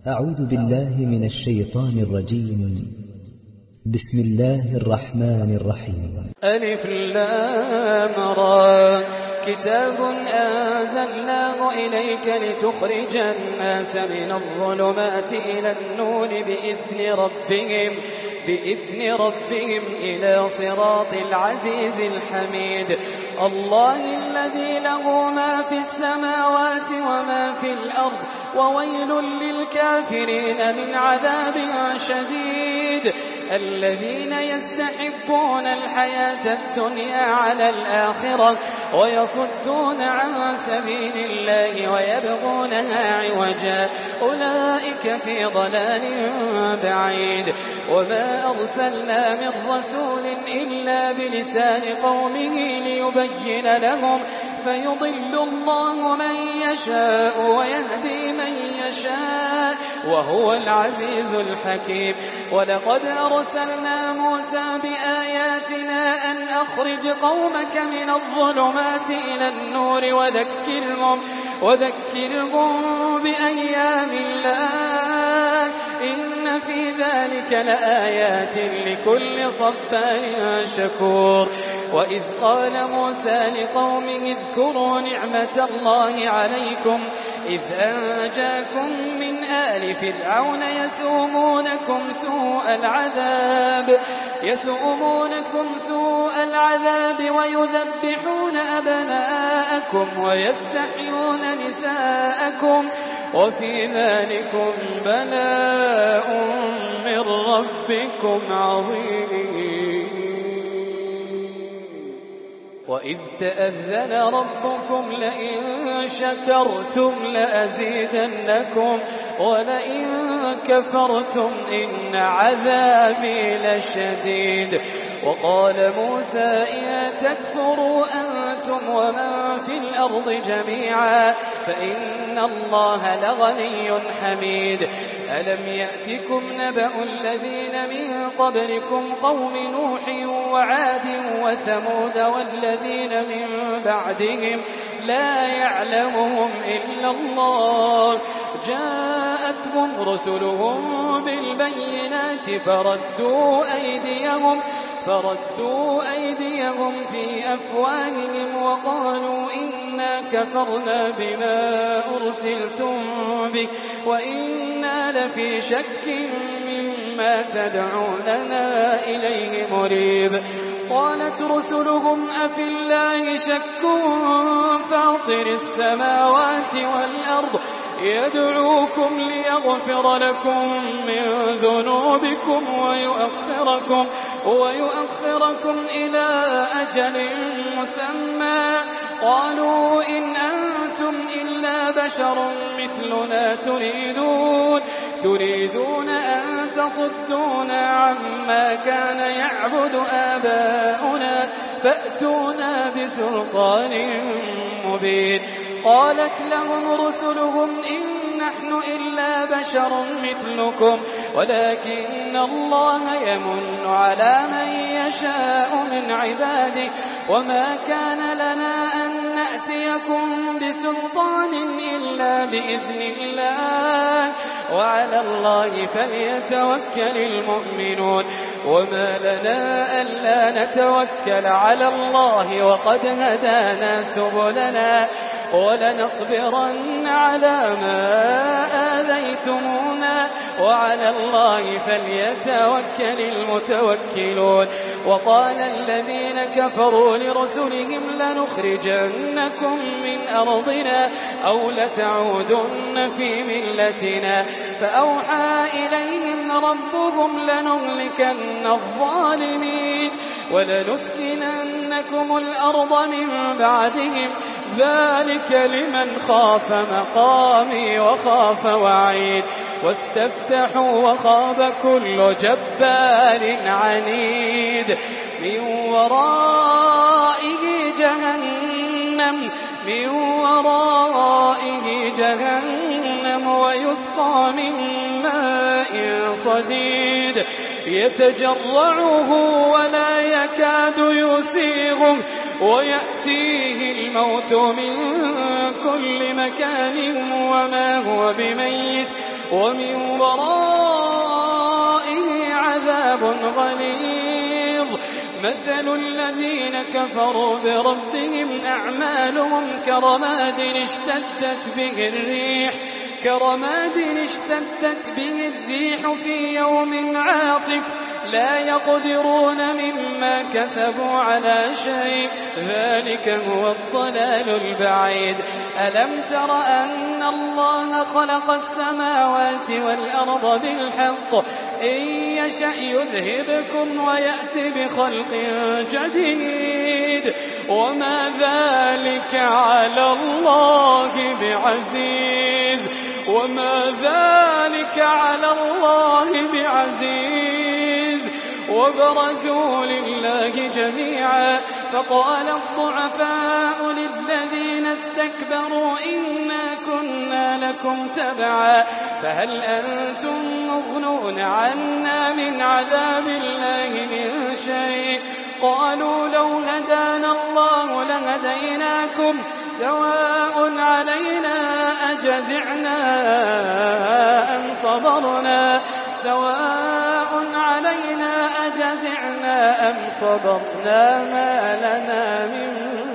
أعوذ بالله من الشيطان الرجيم. بسم الله الرحمن الرحيم. ألف لام را كتاب أنزلناه إليك لتخرج الناس من الظلمات إلى النور بإذن ربهم إلى صراط العزيز الحميد. الله الذي له ما في السماوات وما في الأرض وويل للكافرين من عذاب شديد. الذين يستحبون الحياة الدنيا على الآخرة ويصدون عن سبيل الله ويبغونها عوجا أولئك في ضلال بعيد. وما أرسلنا من رسول إلا بلسان قومه ليبين لهم فيضل الله من يشاء ويهدي من يشاء وهو العزيز الحكيم. ولقد أرسلنا موسى بآياتنا أن أخرج قومك من الظلمات إلى النور وذكرهم بأيام الله إن في ذلك لآيات لكل صبار شكور. وإذ قال موسى لقومه اذكروا نعمة الله عليكم إذ أنجاكم من آل فرعون يسومونكم سوء العذاب ويذبحون أبناءكم ويستحيون نساءكم وفي ذلكم بلاء من ربكم عظيم. وإذ تأذن ربكم لئن شكرتم لأزيدنكم ولئن كفرتم إن عذابي لشديد. وقال موسى إن تكفروا أنتم ومن في الأرض جميعا فإن الله لغني حميد. ألم يأتكم نبأ الذين من قبلكم قوم نوح وعاد وثمود والذين من بعدهم لا يعلمهم إلا الله جاءتهم رسلهم بالبينات فردوا أيديهم في أفواههم وقالوا إنا كفرنا بما أرسلتم به وإنا لفي شك مما تدعوننا إليه مريب. قالت رسلهم أفي الله شك فاطر السماوات والأرض يدعوكم ليغفر لكم من ذنوبكم ويؤخركم إلى أجل مسمى. قالوا إن أنتم إلا بشر مثلنا تريدون أن تصدونا عما كان يعبد آباؤنا فأتونا بسلطان مبين. قالت لهم رسلهم إن نحن إلا بشر مثلكم ولكن الله يمن على من يشاء من عباده وما كان لنا أن نأتيكم بسلطان إلا بإذن الله وعلى الله فليتوكل المؤمنون. وما لنا ألا نتوكل على الله وقد هدانا سبلنا ولنصبرن على ما آذيتمونا وعلى الله فليتوكل المتوكلون. وقال الذين كفروا لرسلهم لنخرجنكم من أرضنا أو لتعودن في ملتنا فأوحى إليهم ربهم لنهلكن الظالمين ولنسكننكم الأرض من بعدهم ذلك لمن خاف مقامي وخاف وعيد. واستفتحوا وخاب كل جبار عنيد من ورائه جهنم ويسقى من ماء صديد يتجرعه ولا يكاد يسيغه ويأتيه الموت من كل مكان وما هو بميت ومن ورائه عذاب غليظ. مثل الذين كفروا بربهم أعمالهم كرماد اشتدت به الريح في يوم عاصف لا يقدرون مما كسبوا على شيء ذلك هو الضلال البعيد. ألم تر أن الله خلق السماوات والأرض بالحق إن يشأ يذهبكم ويأتي بخلق جديد وما ذلك على الله بعزيز. وبرزوا لله جميعا فقال الضعفاء للذين استكبروا إنا كنا لكم تبعا فهل أنتم مغنون عنا من عذاب الله من شيء قالوا لو هدانا الله لهديناكم سواء علينا أجزعنا أم صبرنا ما لنا من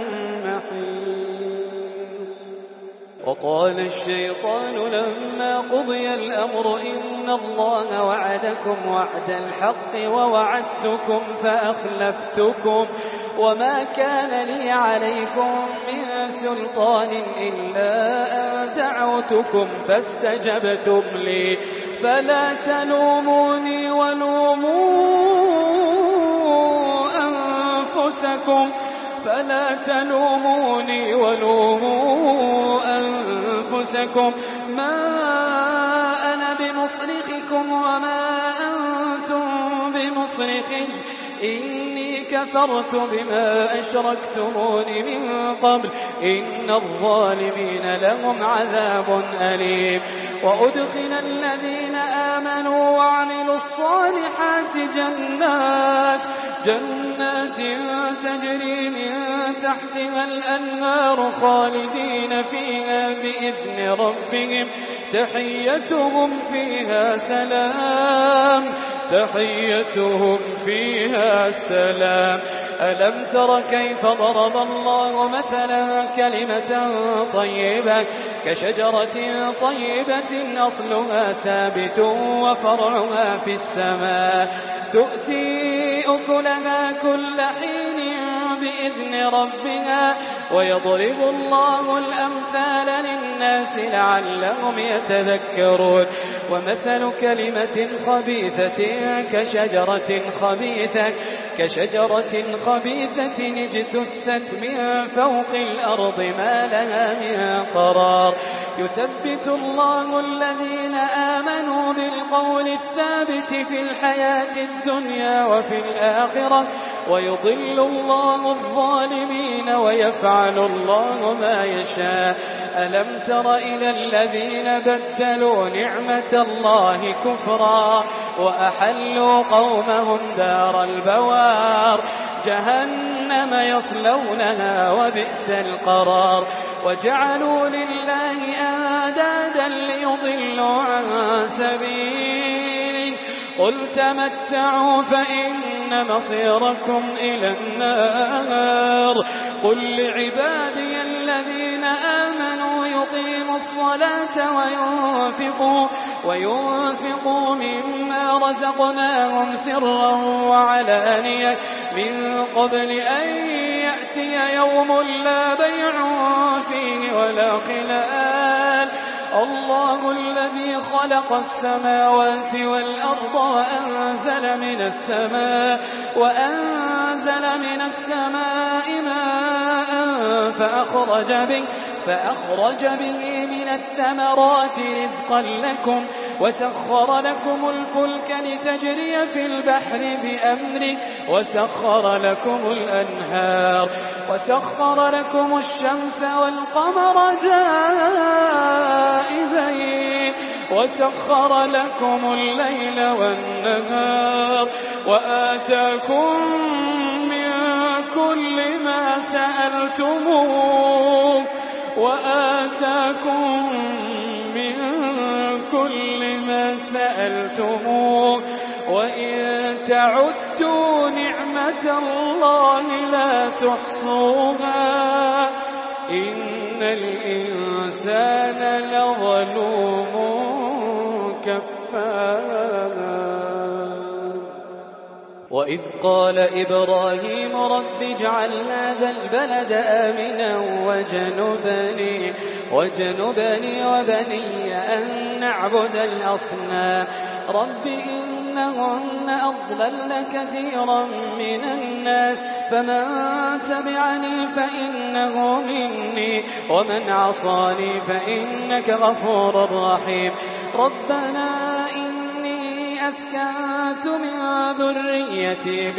محيص. وقال الشيطان لما قضي الأمر إن الله وعدكم وعد الحق ووعدتكم فأخلفتكم وما كان لي عليكم من سلطان إلا أن دعوتكم فاستجبتم لي فلا تلوموني ولوموا أنفسكم ما أنا بمصرخكم وما أنتم بمصرخي إني كفرت بما أشركتمون من قبل إن الظالمين لهم عذاب أليم. وأدخل الذين آمنوا وعملوا الصالحات جنات تجري من تحتها الأنهار خالدين فيها بإذن ربهم تحيتهم فيها سلام. ألم تر كيف ضرب الله مثلا كلمة طيبة كشجرة طيبة أصلها ثابت وفرعها في السماء تؤتي أكلها كل حين بإذن ربها ويضرب الله الأمثال للناس لعلهم يتذكرون. ومثل كلمة خبيثة كشجرة خبيثة اجتثت من فوق الأرض ما لها من قرار يثبت الله الذين آمنوا بالقول الثابت في الحياة الدنيا وفي الآخرة ويضل الله الظالمين ويفعل الله ما يشاء. ألم تر إلى الذين بدلوا نعمة الله كفرا وأحلوا قومهم دار البوار جهنم يصلونها وبئس القرار وجعلوا لله أندادا ليضلوا عن سبيله قل تمتعوا فإن مصيركم إلى النار. قل لعبادي الذين آمنوا يقيموا الصلاة وينفقوا مما رزقناهم سرا وعلانية من قبل أن يأتي يوم لا بيع فيه ولا خلال. الله الذي خلق السماوات والأرض وأنزل من السماء ماء فأخرج به من الثمرات رزقا لكم وسخر لكم الفلك لتجري في البحر بأمره وسخر لكم الأنهار وسخر لكم الشمس والقمر دائبين وسخر لكم الليل والنهار وآتاكم من كل ما سألتموه كل ما سألتموه وإن تعدوا نعمة الله لا تحصوها إن الإنسان لظلوم كفار. وإذ قال إبراهيم رب اجعل هذا البلد آمنا وجنبني وبني أن نعبد الأصنام رب إنهن أضللن كثيرا من الناس فمن تبعني فإنه مني ومن عصاني فإنك غفور رحيم. ربنا إني أسكنت من ذريتي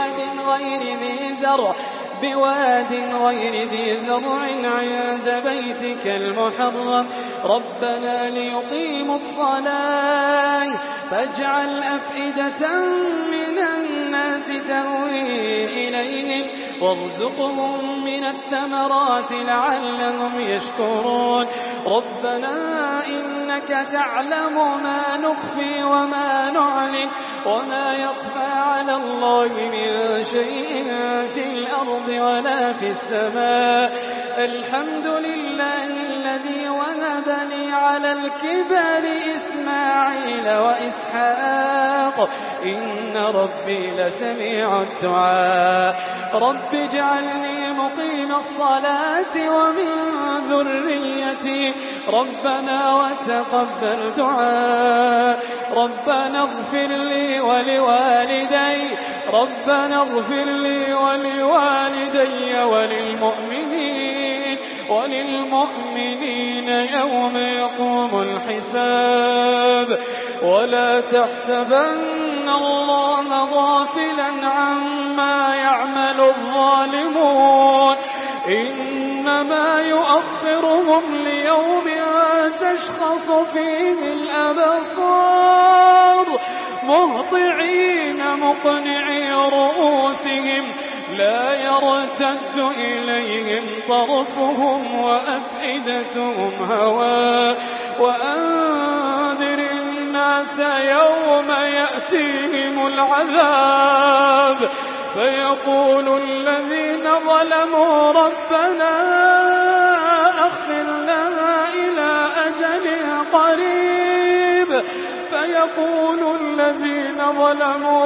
بواد غير ذي زرع عند بيتك المحرم ربنا ليقيموا الصلاة فاجعل أفئدة من الناس تهوي إليهم وارزقهم من الثمرات لعلهم يشكرون. ربنا إنك تعلم ما نخفي وما نعلن وما يخفى على الله من شيء في الأرض ولا في السماء. الحمد لله الذي وهب لي على الكبر إسماعيل وإسحاق إن ربي لسميع الدعاء. رب اجعلني مقيم الصلاة ومن ذريتي ربنا وتقبل دعاء. ربنا اغفر لي ولوالدي وللمؤمنين يوم يقوم الحساب. ولا تحسبن الله غافلا عما يعمل الظالمون إنما يؤخرهم ليوم تشخص فيه الأبصار مهطعين مقنعي رؤوسهم لا يرتد إليهم طرفهم وأفئدتهم هواء. وأنذر الناس يوم يأتيهم العذاب فيقول الذين ظلموا ربنا أخرنا إلى أجل قريب فيقول الذين ظلموا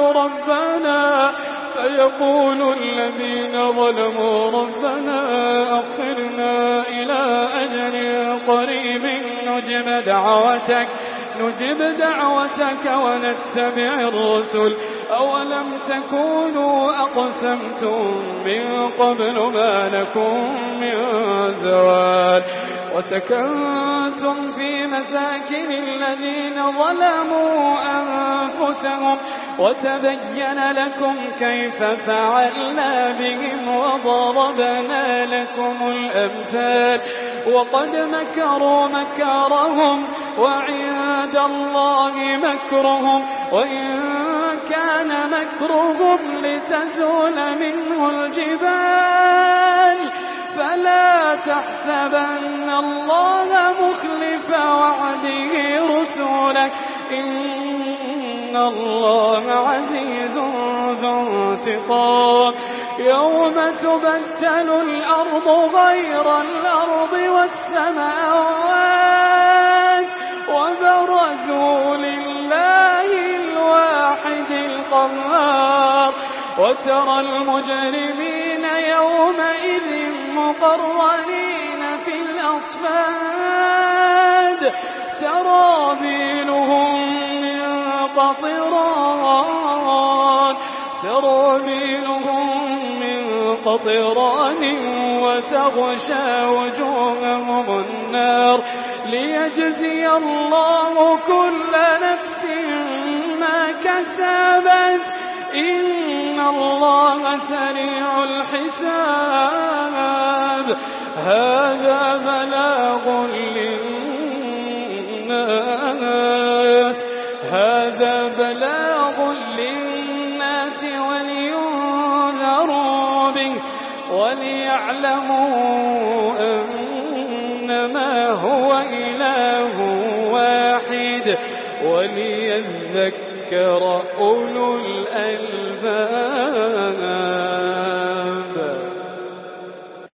ربنا أخرنا إلى أجل قريب نجب دعوتك ونتبع الرسل أولم تكونوا أقسمتم من قبل ما لكم من زوال. وسكنتم في مساكن الذين ظلموا أنفسهم وتبين لكم كيف فعلنا بهم وضربنا لكم الأمثال. وقد مكروا مكرهم وعند الله مكرهم وإن كان مكرهم لتزول منه الجبال فلا تحسبن الله مخلف وعده رسله إن الله عزيز ذو انتقام. يوم تبدل الأرض غير الأرض والسماوات وبرزوا لله الواحد القهار. وترى المجرمين يومئذ مقرنين في الأصفاد سرابيلهم من قطران وتغشى وجوههم النار ليجزي الله كل نفس ما كسبت إن الله سريع الحساب. هذا بلاغ للناس ولينذروا به وليعلموا أنما هو إله واحد وليذكر أولو الألباب.